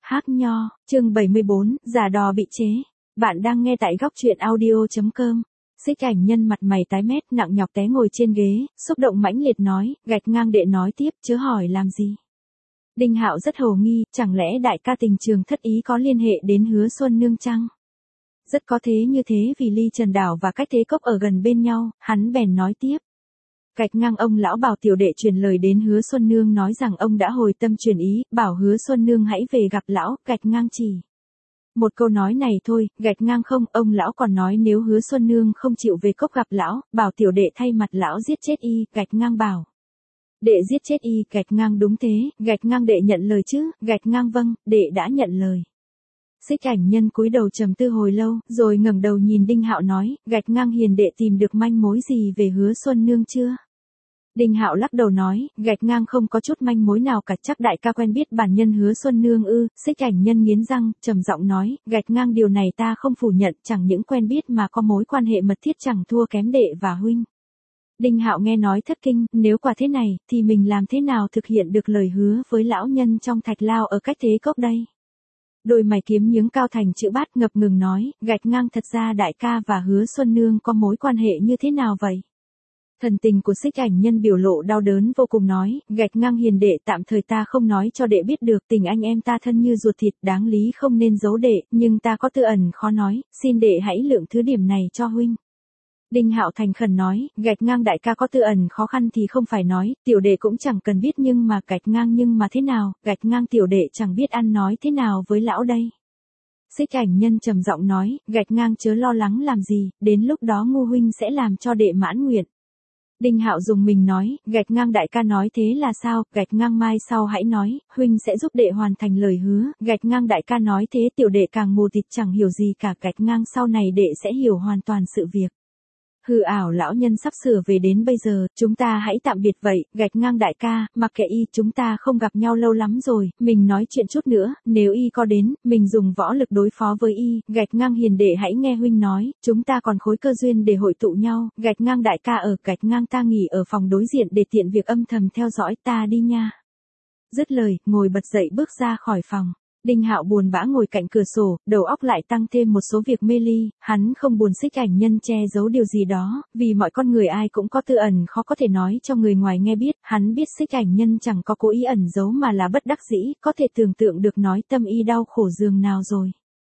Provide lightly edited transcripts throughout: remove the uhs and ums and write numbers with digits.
Hác Nho, chương 74, giả đò bị chế. Bạn đang nghe tại góc truyện audio.com. Xích Ảnh Nhân mặt mày tái mét, nặng nhọc té ngồi trên ghế, xúc động mãnh liệt nói, gạch ngang đệ nói tiếp, chớ hỏi làm gì. Đinh Hạo rất hồ nghi, chẳng lẽ đại ca tình trường thất ý có liên hệ đến Hứa Xuân Nương chăng? Rất có thế, như thế vì ly Trần Đảo và Cách Thế Cốc ở gần bên nhau, hắn bèn nói tiếp. Gạch ngang ông lão bảo tiểu đệ truyền lời đến Hứa Xuân Nương nói rằng ông đã hồi tâm truyền ý, bảo Hứa Xuân Nương hãy về gặp lão, gạch ngang chỉ. Một câu nói này thôi, gạch ngang không, ông lão còn nói nếu Hứa Xuân Nương không chịu về cốc gặp lão, bảo tiểu đệ thay mặt lão giết chết y, gạch ngang bảo. Đệ giết chết y, gạch ngang đúng thế, gạch ngang đệ nhận lời chứ, gạch ngang vâng, đệ đã nhận lời. Xích Ảnh Nhân cúi đầu trầm tư hồi lâu, rồi ngẩng đầu nhìn Đinh Hạo nói, gạch ngang hiền đệ tìm được manh mối gì về Hứa Xuân Nương chưa? Đinh Hạo lắc đầu nói, gạch ngang không có chút manh mối nào cả, chắc đại ca quen biết bản nhân Hứa Xuân Nương ư? Xích Ảnh Nhân nghiến răng, trầm giọng nói, gạch ngang điều này ta không phủ nhận, chẳng những quen biết mà có mối quan hệ mật thiết chẳng thua kém đệ và huynh. Đinh Hạo nghe nói thất kinh, nếu quả thế này, thì mình làm thế nào thực hiện được lời hứa với lão nhân trong thạch lao ở Cách Thế Cốc đây? Đôi mày kiếm nhướng cao thành chữ bát, ngập ngừng nói, gạch ngang thật ra đại ca và Hứa Xuân Nương có mối quan hệ như thế nào vậy? Thần tình của Xích Ảnh Nhân biểu lộ đau đớn vô cùng nói, gạch ngang hiền đệ, tạm thời ta không nói cho đệ biết được, tình anh em ta thân như ruột thịt, đáng lý không nên giấu đệ, nhưng ta có tư ẩn khó nói, xin đệ hãy lượng thứ điểm này cho huynh. Đinh Hạo thành khẩn nói, gạch ngang đại ca có tư ẩn khó khăn thì không phải nói, tiểu đệ cũng chẳng cần biết, nhưng mà gạch ngang nhưng mà thế nào, gạch ngang tiểu đệ chẳng biết ăn nói thế nào với lão đây. Xích Ảnh Nhân trầm giọng nói, gạch ngang chớ lo lắng làm gì, đến lúc đó ngu huynh sẽ làm cho đệ mãn nguyện. Đinh Hạo dùng mình nói, gạch ngang đại ca nói thế là sao, gạch ngang mai sau hãy nói, huynh sẽ giúp đệ hoàn thành lời hứa, gạch ngang đại ca nói thế tiểu đệ càng mù tịt chẳng hiểu gì cả, gạch ngang sau này đệ sẽ hiểu hoàn toàn sự việc. Hư ảo lão nhân sắp sửa về đến bây giờ, chúng ta hãy tạm biệt vậy, gạch ngang đại ca, mặc kệ y, chúng ta không gặp nhau lâu lắm rồi, mình nói chuyện chút nữa, nếu y có đến, mình dùng võ lực đối phó với y, gạch ngang hiền đệ hãy nghe huynh nói, chúng ta còn khối cơ duyên để hội tụ nhau, gạch ngang đại ca ở, gạch ngang ta nghỉ ở phòng đối diện để tiện việc âm thầm theo dõi, ta đi nha. Dứt lời, ngồi bật dậy bước ra khỏi phòng. Đinh Hạo buồn bã ngồi cạnh cửa sổ, đầu óc lại tăng thêm một số việc mê ly, hắn không buồn Xích Ảnh Nhân che giấu điều gì đó, vì mọi con người ai cũng có tư ẩn khó có thể nói cho người ngoài nghe biết, hắn biết Xích Ảnh Nhân chẳng có cố ý ẩn giấu mà là bất đắc dĩ, có thể tưởng tượng được nói tâm y đau khổ giường nào rồi.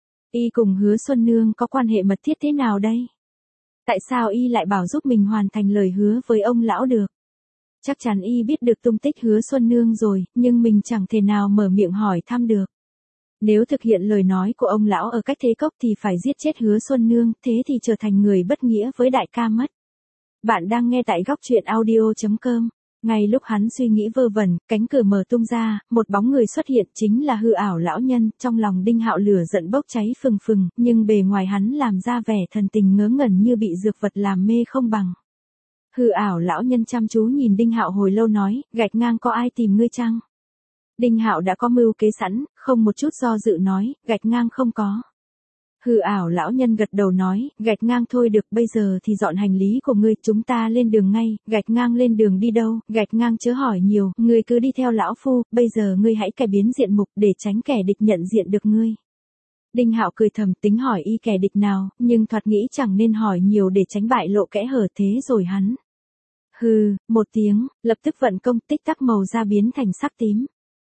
Y cùng Hứa Xuân Nương có quan hệ mật thiết thế nào đây? Tại sao y lại bảo giúp mình hoàn thành lời hứa với ông lão được? Chắc chắn y biết được tung tích Hứa Xuân Nương rồi, nhưng mình chẳng thể nào mở miệng hỏi thăm được. Nếu thực hiện lời nói của ông lão ở Cách Thế Cốc thì phải giết chết Hứa Xuân Nương, thế thì trở thành người bất nghĩa với đại ca mất. Bạn đang nghe tại góc truyện audio.com. Ngay lúc hắn suy nghĩ vơ vẩn, cánh cửa mở tung ra, một bóng người xuất hiện, chính là hư ảo lão nhân, trong lòng Đinh Hạo lửa giận bốc cháy phừng phừng, nhưng bề ngoài hắn làm ra vẻ thần tình ngớ ngẩn như bị dược vật làm mê không bằng. Hư ảo lão nhân chăm chú nhìn Đinh Hạo hồi lâu nói, gạch ngang có ai tìm ngươi chăng? Đinh Hạo đã có mưu kế sẵn, không một chút do dự nói, gạch ngang không có. Hư ảo lão nhân gật đầu nói, gạch ngang thôi được, bây giờ thì dọn hành lý của ngươi, chúng ta lên đường ngay, gạch ngang lên đường đi đâu, gạch ngang chớ hỏi nhiều, ngươi cứ đi theo lão phu, bây giờ ngươi hãy cải biến diện mục để tránh kẻ địch nhận diện được ngươi. Đinh Hạo cười thầm tính hỏi y kẻ địch nào, nhưng thoạt nghĩ chẳng nên hỏi nhiều để tránh bại lộ kẽ hở, thế rồi hắn. Hừ, một tiếng, lập tức vận công, tích tắc màu da biến thành sắc tím.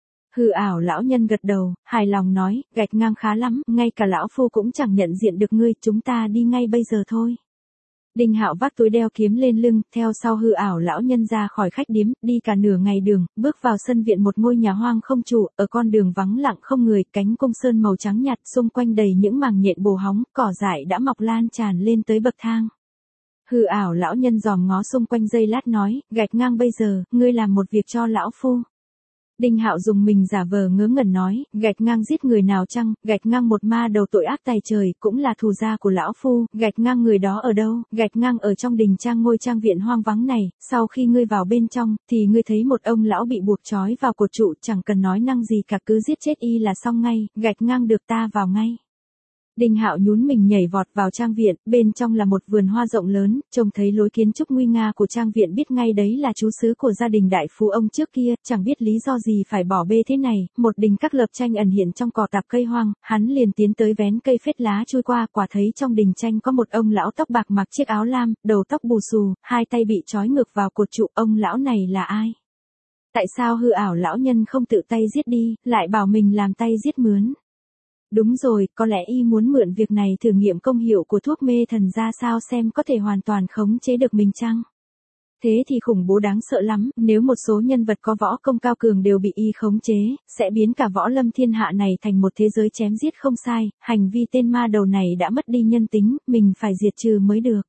Hư ảo lão nhân gật đầu, hài lòng nói, gạch ngang khá lắm, ngay cả lão phu cũng chẳng nhận diện được ngươi, chúng ta đi ngay bây giờ thôi. Đinh Hạo vác túi đeo kiếm lên lưng, theo sau hư ảo lão nhân ra khỏi khách điếm, đi cả nửa ngày đường, bước vào sân viện một ngôi nhà hoang không chủ, ở con đường vắng lặng không người, cánh cung sơn màu trắng nhạt, xung quanh đầy những màng nhện bồ hóng, cỏ dại đã mọc lan tràn lên tới bậc thang. Hư ảo lão nhân dòm ngó xung quanh giây lát nói, gạch ngang bây giờ, ngươi làm một việc cho lão phu. Đinh Hạo dùng mình giả vờ ngớ ngẩn nói, gạch ngang giết người nào chăng, gạch ngang một ma đầu tội ác tày trời, cũng là thù gia của lão phu, gạch ngang người đó ở đâu, gạch ngang ở trong đình trang ngôi trang viện hoang vắng này, sau khi ngươi vào bên trong, thì ngươi thấy một ông lão bị buộc trói vào cột trụ, chẳng cần nói năng gì cả, cứ giết chết y là xong ngay, gạch ngang được ta vào ngay. Đinh Hạo nhún mình nhảy vọt vào trang viện, bên trong là một vườn hoa rộng lớn, trông thấy lối kiến trúc nguy nga của trang viện biết ngay đấy là trú xứ của gia đình đại phú ông trước kia, chẳng biết lý do gì phải bỏ bê thế này, một đình các lợp tranh ẩn hiện trong cỏ tạp cây hoang, hắn liền tiến tới vén cây phết lá trôi qua, quả thấy trong đình tranh có một ông lão tóc bạc mặc chiếc áo lam, đầu tóc bù xù, hai tay bị trói ngược vào cột trụ, ông lão này là ai? Tại sao hư ảo lão nhân không tự tay giết đi, lại bảo mình làm tay giết mướn? Đúng rồi, có lẽ y muốn mượn việc này thử nghiệm công hiệu của thuốc mê thần ra sao xem có thể hoàn toàn khống chế được mình chăng? Thế thì khủng bố đáng sợ lắm, nếu một số nhân vật có võ công cao cường đều bị y khống chế, sẽ biến cả võ lâm thiên hạ này thành một thế giới chém giết không sai, hành vi tên ma đầu này đã mất đi nhân tính, mình phải diệt trừ mới được.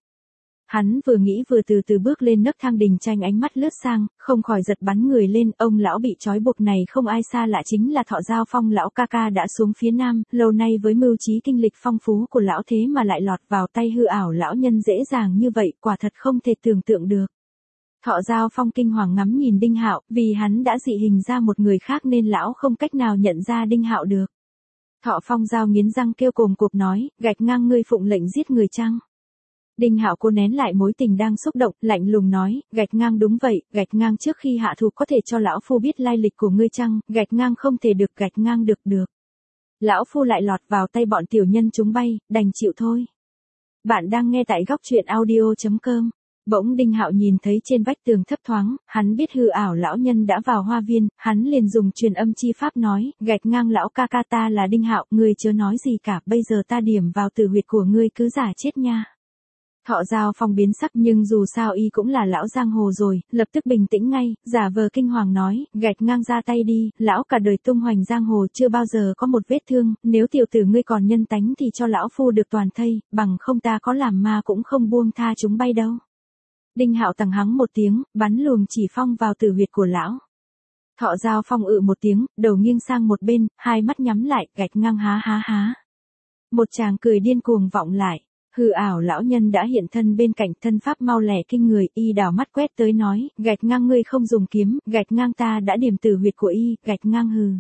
Hắn vừa nghĩ vừa từ từ bước lên nấc thang đình tranh, ánh mắt lướt sang, không khỏi giật bắn người lên, ông lão bị trói buộc này không ai xa lạ chính là Thọ Giao Phong lão ca ca đã xuống phía nam, lâu nay với mưu trí kinh lịch phong phú của lão thế mà lại lọt vào tay hư ảo lão nhân dễ dàng như vậy, quả thật không thể tưởng tượng được. Thọ Giao Phong kinh hoàng ngắm nhìn Đinh Hạo, vì hắn đã dị hình ra một người khác nên lão không cách nào nhận ra Đinh Hạo được. Thọ Phong Giao nghiến răng kêu cồm cộp nói, gạch ngang ngươi phụng lệnh giết người chăng? Đinh Hạo cô nén lại mối tình đang xúc động, lạnh lùng nói, gạch ngang đúng vậy, gạch ngang trước khi hạ thủ có thể cho lão phu biết lai lịch của ngươi chăng, gạch ngang không thể được, gạch ngang được. Lão phu lại lọt vào tay bọn tiểu nhân chúng bay, đành chịu thôi. Bạn đang nghe tại góc truyện audio.com. Bỗng Đinh Hạo nhìn thấy trên vách tường thấp thoáng, hắn biết hư ảo lão nhân đã vào hoa viên, hắn liền dùng truyền âm chi pháp nói, gạch ngang lão ca ca ta là Đinh Hạo, ngươi chớ nói gì cả, bây giờ ta điểm vào tử huyệt của ngươi cứ giả chết nha. Thọ Giao Phong biến sắc nhưng dù sao y cũng là lão giang hồ rồi, lập tức bình tĩnh ngay, giả vờ kinh hoàng nói, gạch ngang ra tay đi, lão cả đời tung hoành giang hồ chưa bao giờ có một vết thương, nếu tiểu tử ngươi còn nhân tánh thì cho lão phu được toàn thây, bằng không ta có làm ma cũng không buông tha chúng bay đâu. Đinh Hạo tằng hắng một tiếng, bắn luồng chỉ phong vào tử huyệt của lão. Thọ Giao Phong một tiếng, đầu nghiêng sang một bên, hai mắt nhắm lại, gạch ngang há há há. Một tràng cười điên cuồng vọng lại. Hư ảo lão nhân đã hiện thân bên cạnh, thân pháp mau lẻ kinh người, y đảo mắt quét tới nói, gạch ngang ngươi không dùng kiếm, gạch ngang ta đã điểm tử huyệt của y, gạch ngang hừ.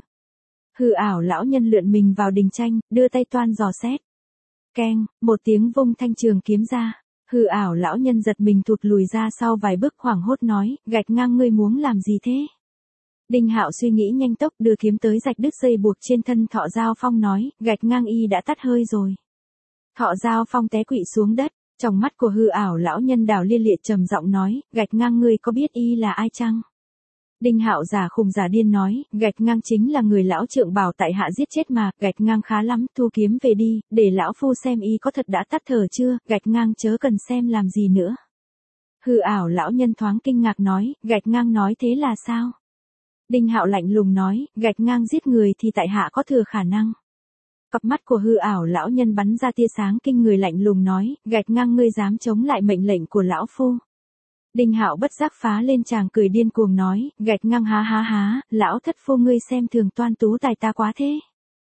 Hư ảo lão nhân lượn mình vào đình tranh, đưa tay toan dò xét. Keng, một tiếng vung thanh trường kiếm ra. Hư ảo lão nhân giật mình thụt lùi ra sau vài bước hoảng hốt nói, gạch ngang ngươi muốn làm gì thế? Đinh Hạo suy nghĩ nhanh tốc đưa kiếm tới rạch đứt dây buộc trên thân Thọ Giao Phong nói, gạch ngang y đã tắt hơi rồi. Thọ Giao Phong té quỵ xuống đất, trong mắt của hư ảo lão nhân đảo liên liệt trầm giọng nói, gạch ngang ngươi có biết y là ai chăng? Đinh Hạo giả khùng giả điên nói, gạch ngang chính là người lão trượng bảo tại hạ giết chết mà, gạch ngang khá lắm, thu kiếm về đi, để lão phu xem y có thật đã tắt thở chưa, gạch ngang chớ cần xem làm gì nữa. Hư ảo lão nhân thoáng kinh ngạc nói, gạch ngang nói thế là sao? Đinh Hạo lạnh lùng nói, gạch ngang giết người thì tại hạ có thừa khả năng. Cặp mắt của hư ảo lão nhân bắn ra tia sáng kinh người lạnh lùng nói, gạch ngang ngươi dám chống lại mệnh lệnh của lão phu. Đinh Hạo bất giác phá lên tràng cười điên cuồng nói, gạch ngang há há há, lão thất phu ngươi xem thường toan tú tài ta quá thế.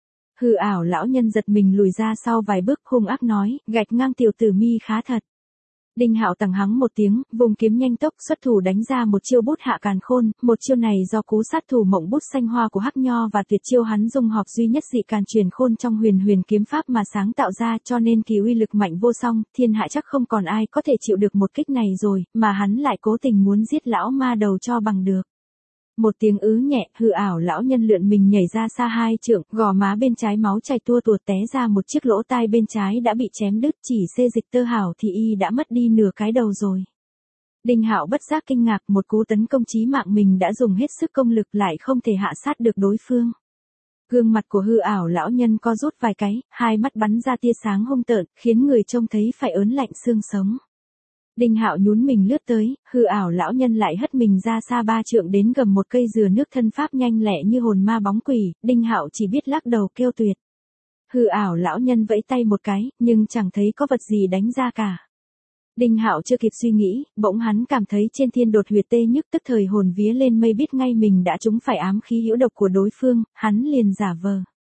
Hư ảo lão nhân giật mình lùi ra sau vài bước hung ác nói, gạch ngang tiểu tử mi khá thật. Đinh Hạo tằng hắng một tiếng, vùng kiếm nhanh tốc xuất thủ đánh ra một chiêu bút hạ càn khôn, một chiêu này do cú sát thủ mộng bút xanh hoa của Hắc Nho và tuyệt chiêu hắn dung hợp duy nhất dị càn truyền khôn trong huyền huyền kiếm pháp mà sáng tạo ra cho nên kỳ uy lực mạnh vô song, thiên hạ chắc không còn ai có thể chịu được một kích này rồi, mà hắn lại cố tình muốn giết lão ma đầu cho bằng được. Một tiếng nhẹ, hư ảo lão nhân lượn mình nhảy ra xa 2 trượng, gò má bên trái máu chảy tua tuột té ra một chiếc lỗ tai bên trái đã bị chém đứt, chỉ xê dịch tơ hảo thì y đã mất đi nửa cái đầu rồi. Đinh Hạo bất giác kinh ngạc, một cú tấn công chí mạng mình đã dùng hết sức công lực lại không thể hạ sát được đối phương. Gương mặt của hư ảo lão nhân co rút vài cái, hai mắt bắn ra tia sáng hung tợn, khiến người trông thấy phải ớn lạnh xương sống. Đinh Hạo nhún mình lướt tới, hư ảo lão nhân lại hất mình ra xa 3 trượng đến gầm một cây dừa nước, thân pháp nhanh lẹ như hồn ma bóng quỷ, Đinh Hạo chỉ biết lắc đầu kêu tuyệt. Hư ảo lão nhân vẫy tay một cái, nhưng chẳng thấy có vật gì đánh ra cả. Đinh Hạo chưa kịp suy nghĩ, bỗng hắn cảm thấy trên thiên đột huyệt tê nhức, tức thời hồn vía lên mây, biết ngay mình đã trúng phải ám khí hữu độc của đối phương, hắn liền giả vờ.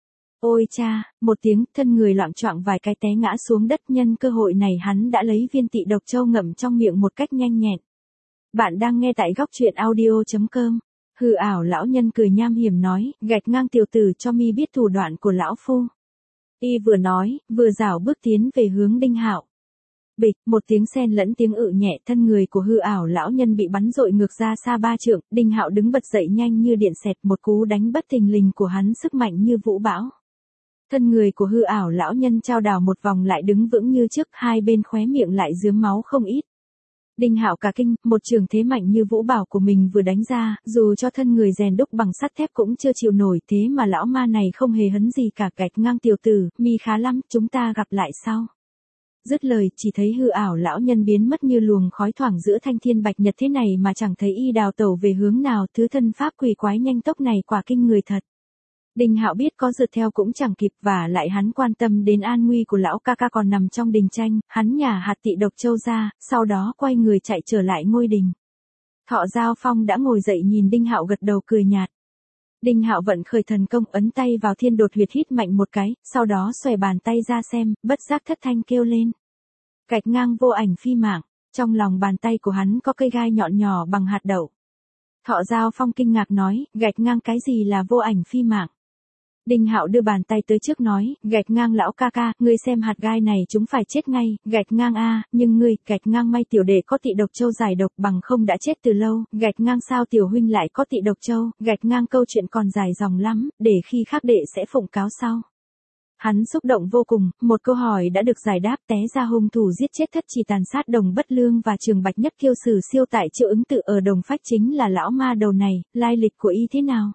Ôi cha, một tiếng, thân người loạng choạng vài cái té ngã xuống đất, nhân cơ hội này hắn đã lấy viên tị độc châu ngậm trong miệng một cách nhanh nhẹn. Bạn đang nghe tại góc truyện audio.com. Hư ảo lão nhân cười nham hiểm nói, gạch ngang tiểu tử cho mi biết thủ đoạn của lão phu. Y vừa nói, vừa rảo bước tiến về hướng Đinh Hạo. Bịch, một tiếng xen lẫn tiếng ự nhẹ, thân người của hư ảo lão nhân bị bắn dội ngược ra xa 3 trượng, Đinh Hạo đứng bật dậy nhanh như điện xẹt, một cú đánh bất thình lình của hắn sức mạnh như vũ bão. Thân người của hư ảo lão nhân chao đảo một vòng lại đứng vững như trước, hai bên khóe miệng lại rướm máu không ít. Đinh Hạo cả kinh, một trường thế mạnh như vũ bảo của mình vừa đánh ra, dù cho thân người rèn đúc bằng sắt thép cũng chưa chịu nổi, thế mà lão ma này không hề hấn gì cả, gạch ngang tiểu tử, mi khá lắm, chúng ta gặp lại sau. Dứt lời, chỉ thấy hư ảo lão nhân biến mất như luồng khói thoảng giữa thanh thiên bạch nhật thế này mà chẳng thấy y đào tẩu về hướng nào, thứ thân pháp quỷ quái nhanh tốc này quả kinh người thật. Đinh Hạo biết có rượt theo cũng chẳng kịp, và lại hắn quan tâm đến an nguy của lão ca ca còn nằm trong đình tranh, hắn nhả hạt tị độc châu ra, sau đó quay người chạy trở lại ngôi đình. Thọ Giao Phong đã ngồi dậy nhìn Đinh Hạo gật đầu cười nhạt. Đinh Hạo vận khởi thần công ấn tay vào thiên đột huyệt hít mạnh một cái, sau đó xòe bàn tay ra xem, bất giác thất thanh kêu lên. Gạch ngang vô ảnh phi mạng, trong lòng bàn tay của hắn có cây gai nhọn nhỏ bằng hạt đậu. Thọ Giao Phong kinh ngạc nói, gạch ngang cái gì là vô ảnh phi mạng? Đinh Hạo đưa bàn tay tới trước nói, gạch ngang lão ca ca, ngươi xem hạt gai này chúng phải chết ngay, gạch ngang a, nhưng ngươi, gạch ngang may tiểu đệ có tị độc châu giải độc bằng không đã chết từ lâu, gạch ngang sao tiểu huynh lại có tị độc châu, gạch ngang câu chuyện còn dài dòng lắm, để khi khác đệ sẽ phụng cáo sau. Hắn xúc động vô cùng, một câu hỏi đã được giải đáp, té ra hung thủ giết chết thất trì tàn sát Đồng Bất Lương và Trường Bạch Nhất kiêu sử siêu tại Triệu Ứng Tự ở Đồng Phách chính là lão ma đầu này, lai lịch của y thế nào?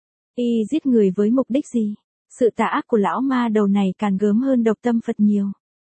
Y giết người với mục đích gì? Sự tà ác của lão ma đầu này càng gớm hơn độc tâm Phật nhiều.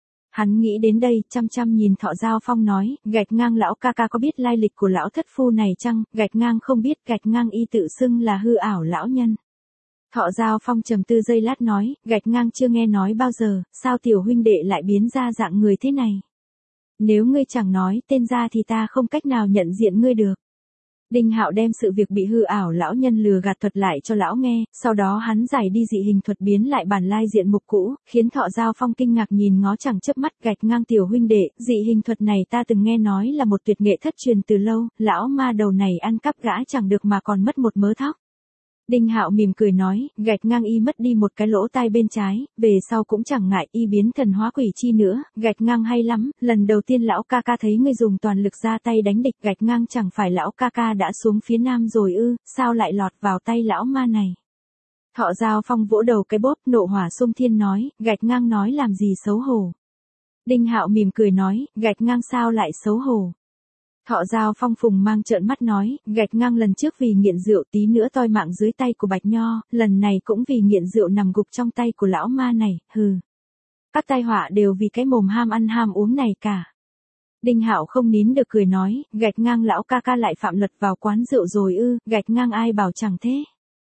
Hắn nghĩ đến đây, chăm chăm nhìn Thọ Giao Phong nói, gạch ngang lão ca ca có biết lai lịch của lão thất phu này chăng? Gạch ngang không biết, gạch ngang y tự xưng là hư ảo lão nhân. Thọ Giao Phong trầm tư giây lát nói, gạch ngang chưa nghe nói bao giờ, sao tiểu huynh đệ lại biến ra dạng người thế này? Nếu ngươi chẳng nói tên ra thì ta không cách nào nhận diện ngươi được. Đinh Hạo đem sự việc bị hư ảo lão nhân lừa gạt thuật lại cho lão nghe, sau đó hắn giải đi dị hình thuật biến lại bản lai diện mục cũ, khiến Thọ Giao Phong kinh ngạc nhìn ngó chẳng chớp mắt, gạch ngang tiểu huynh đệ, dị hình thuật này ta từng nghe nói là một tuyệt nghệ thất truyền từ lâu, lão ma đầu này ăn cắp gã chẳng được mà còn mất một mớ thóc. Đinh Hạo mỉm cười nói, gạch ngang y mất đi một cái lỗ tai bên trái, về sau cũng chẳng ngại y biến thần hóa quỷ chi nữa, gạch ngang hay lắm, lần đầu tiên lão ca ca thấy ngươi dùng toàn lực ra tay đánh địch, gạch ngang chẳng phải lão ca ca đã xuống phía nam rồi ư, sao lại lọt vào tay lão ma này. Thọ Giao Phong vỗ đầu cái bóp, nộ hỏa xung thiên nói, gạch ngang nói làm gì xấu hổ. Đinh Hạo mỉm cười nói, gạch ngang sao lại xấu hổ. Thọ Giao Phong phùng mang trợn mắt nói, gạch ngang lần trước vì nghiện rượu tí nữa toi mạng dưới tay của Bạch Nho, lần này cũng vì nghiện rượu nằm gục trong tay của lão ma này, hừ. Các tai họa đều vì cái mồm ham ăn ham uống này cả. Đinh Hạo không nín được cười nói, gạch ngang lão ca ca lại phạm luật vào quán rượu rồi ư, gạch ngang ai bảo chẳng thế.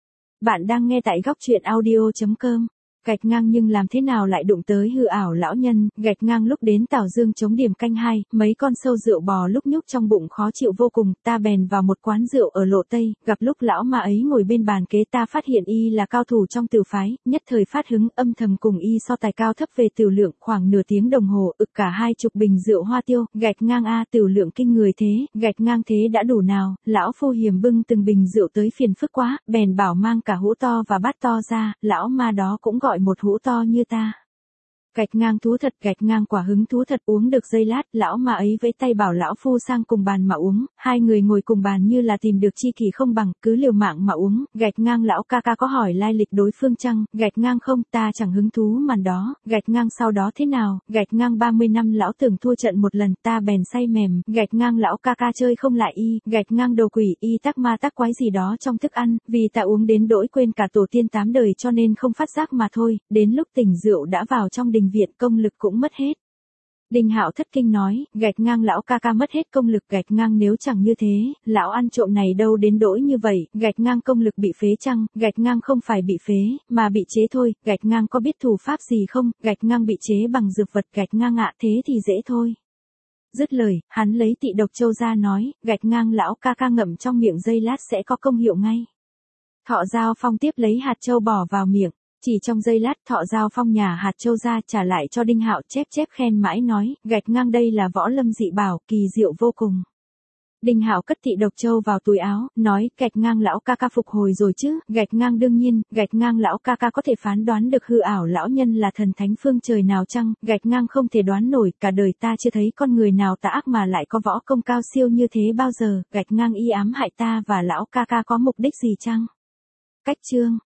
Bạn đang nghe tại góc truyện audio.com. Gạch ngang nhưng làm thế nào lại đụng tới hư ảo lão nhân, gạch ngang lúc đến Tảo Dương chống điểm canh 2, mấy con sâu rượu bò lúc nhúc trong bụng khó chịu vô cùng, ta bèn vào một quán rượu ở Lộ Tây, gặp lúc lão ma ấy ngồi bên bàn kế, ta phát hiện y là cao thủ trong tửu phái, nhất thời phát hứng âm thầm cùng y so tài cao thấp về tửu lượng, khoảng nửa tiếng đồng hồ, ực cả 20 bình rượu hoa tiêu, gạch ngang a tửu lượng kinh người thế, gạch ngang thế đã đủ nào, lão phu hiểm bưng từng bình rượu tới phiền phức quá, bèn bảo mang cả hũ to và bát to ra, lão ma đó cũng gọi một hũ to như ta. Gạch ngang thú thật, gạch ngang quả hứng thú thật, uống được giây lát, lão ma ấy vẫy tay bảo lão phu sang cùng bàn mà uống, hai người ngồi cùng bàn như là tìm được chi kỷ không bằng, cứ liều mạng mà uống, gạch ngang lão ca ca có hỏi lai lịch đối phương chăng, gạch ngang không, ta chẳng hứng thú màn đó, gạch ngang sau đó thế nào, gạch ngang 30 năm lão tưởng thua trận một lần, ta bèn say mềm, gạch ngang lão ca ca chơi không lại y, gạch ngang đồ quỷ y tắc ma tắc quái gì đó trong thức ăn, vì ta uống đến đỗi quên cả tổ tiên 8 đời cho nên không phát giác mà thôi, đến lúc tỉnh rượu đã vào trong đình viện công lực cũng mất hết. Đinh Hạo thất kinh nói, gạch ngang lão ca ca mất hết công lực, gạch ngang nếu chẳng như thế, lão ăn trộm này đâu đến đỗi như vậy, gạch ngang công lực bị phế chăng, gạch ngang không phải bị phế, mà bị chế thôi, gạch ngang có biết thủ pháp gì không, gạch ngang bị chế bằng dược vật, gạch ngang ạ thế thì dễ thôi. Dứt lời, hắn lấy tị độc châu ra nói, gạch ngang lão ca ca ngậm trong miệng giây lát sẽ có công hiệu ngay. Thọ Giao Phong tiếp lấy hạt châu bỏ vào miệng. Chỉ trong giây lát Thọ Giao Phong nhả hạt châu ra trả lại cho Đinh Hạo chép khen mãi nói, gạch ngang đây là võ lâm dị bảo, kỳ diệu vô cùng. Đinh Hạo cất thị độc châu vào túi áo, nói, gạch ngang lão ca ca phục hồi rồi chứ, gạch ngang đương nhiên, gạch ngang lão ca ca có thể phán đoán được hư ảo lão nhân là thần thánh phương trời nào chăng, gạch ngang không thể đoán nổi, cả đời ta chưa thấy con người nào tà ác mà lại có võ công cao siêu như thế bao giờ, gạch ngang y ám hại ta và lão ca ca có mục đích gì chăng? Cách chương